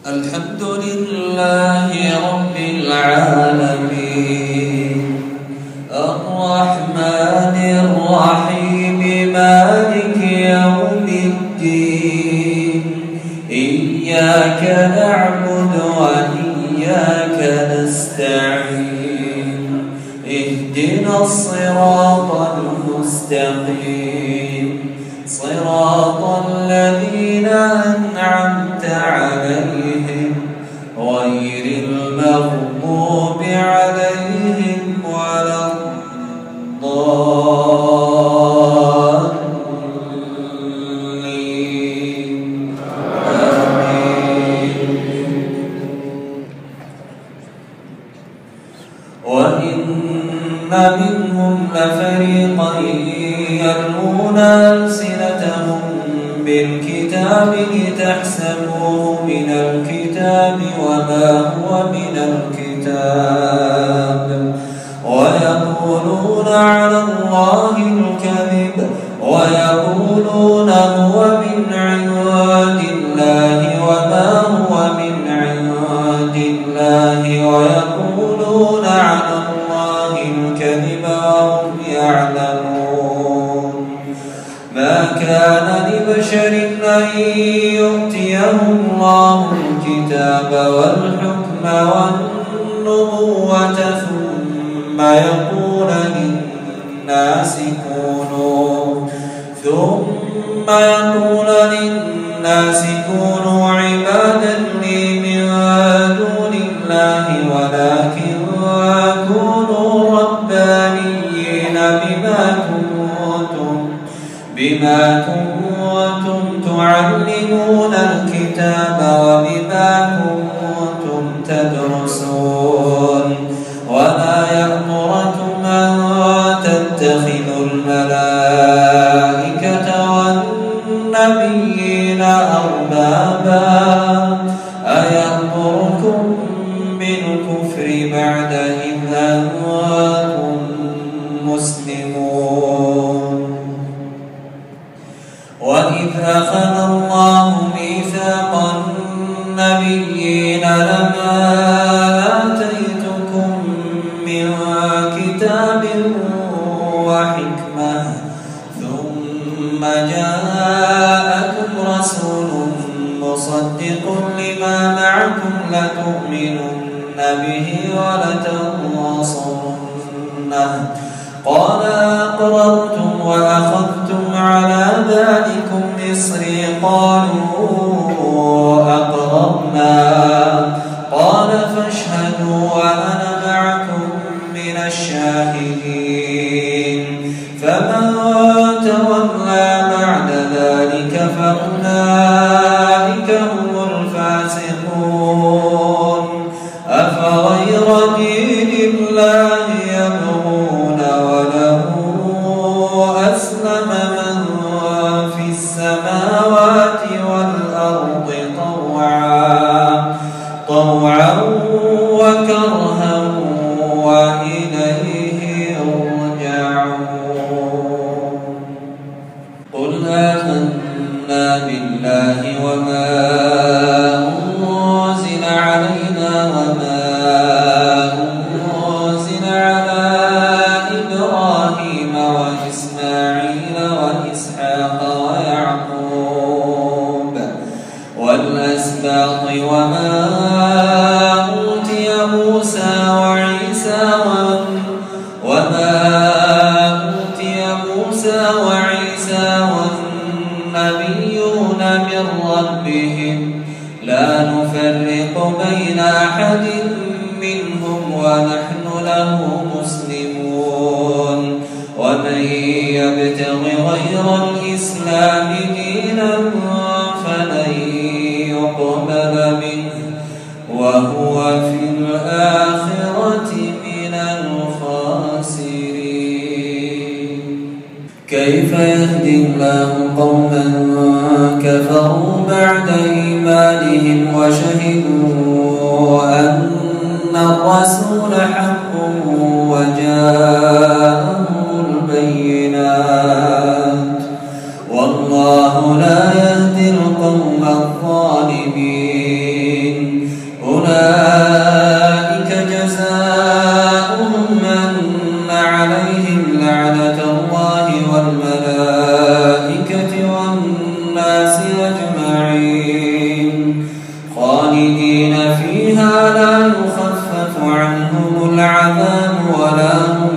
الحمد لله رب العالمين الرحمن الرحيم مالك يوم الدين إياك نعبد وإياك نستعين اهدنا الصراط المستقيم صراط الذين أنعمت عليهم غير المغضوب عليهم ولا الضالين آمين. وإن منهم لفريقا يلوون ألسنتهم بالكتاب لتحسبوه من الكتاب وما هو من الكتاب ويقولون على الله الكذب ويقولون هو من عند الله وما هو من عند الله ويقولون على الله الكذب وهم يعلمون. ما كان لبشر أن يؤتيه الله الكتاب والحكم والنبوة ثم يقول للناس كونوا عبادا لي من دون الله ولكن كونوا ربانيين بما كنتم تعلمون الكتاب وبما كنتم تدرسون. وما يأمركم أن تتخذوا الملائكة والنبيين أربابا أيأمركم بالكفر بعد إذ أنتم مسلمون. وإذ أخذ الله ميثاق النبيين لما آتيتكم من كتاب وحكمة ثم جاءكم رسول مصدق لما معكم لتؤمنن به ولتنصرنه قال أقررتم وأخذتم على ذلكم إصري قالوا أقررنا قال فاشهدوا وأنا معكم من الشاهدين. فمن تولى بعد ذلك فأولئك هم الفاسقون. أفغير دين الله يبغون وله أسلم من في السماوات والأرض طوعا وكرها وإليه يرجعون. قل آمنا بالله وما أنزل علينا وما أنزل على إبراهيم وإسماعيل وإسحاق ويعقوب والأسباط وما أوتي موسى وعيسى والنبيون من ربهم لا نفرق بين أحد منهم ونحن له مسلمون. ومن يبتغ غير الإسلام دينا فلن يقبل منه وهو في الآخرة من الخاسرين. كيف يهدي الله قوما كفروا بعد إيمانهم وشهدوا أن الرسول حق وجاءهم البينات والله لا يهدي القوم الظالمين. خالدين فيها لا يخفف عنهم العذاب ولا هم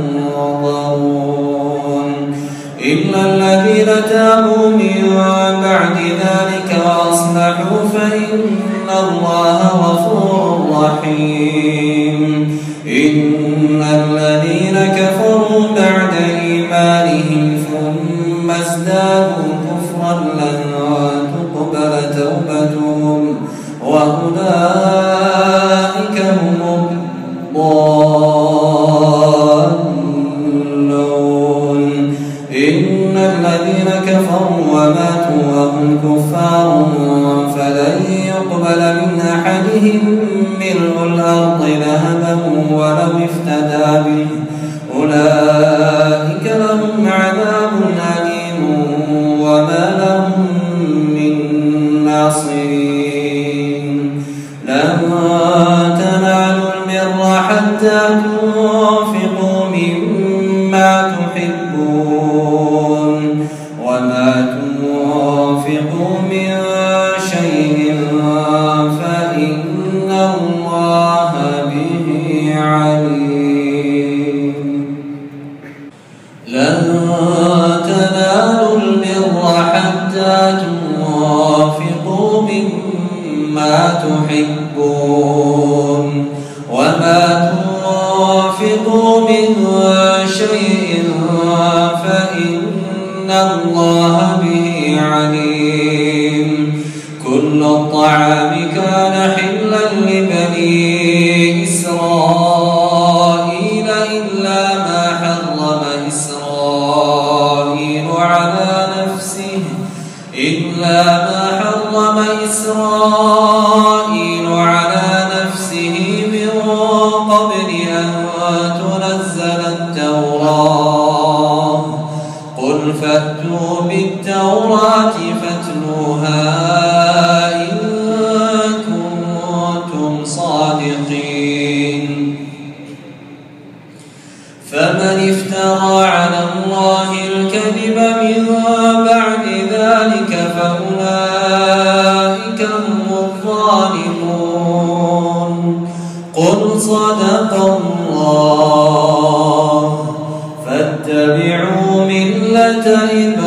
ينظرون إلا الذين تابوا من بعد ذلك وأصلحوا فإن الله غفور رحيم إن الذين كفروا بعد إيمانهم ثم ازدادوا كفرا لن تقبل توبتهم وأولئك هم الضالون إن الذين كفروا وماتوا وهم كفار فلن يقبل من أحدهم ملء الأرض ذهبا ولو افتدى به أولئك لهم عذاب أليم وما لهم من ناصرين لن تنالوا البر حتى تنفقوا مما تحبون وما تنفقوا من شيء فإن الله به عليم لن تنالوا البر حتى تنفقوا مما تحبون وما تنفقوا من شيء فإن الله به عليم كل الطعام كان حلا لبني إسرائيل إلا ما حرم إسرائيل على نفسه من قبل أن تنزل التوراة قل فأتوا بالتوراة فاتلوها إن كنتم صادقين فمن افترى على الله الكذب من بعد ذلك فأولئك هم الظالمون قل صدق الله فاتبعوا ملة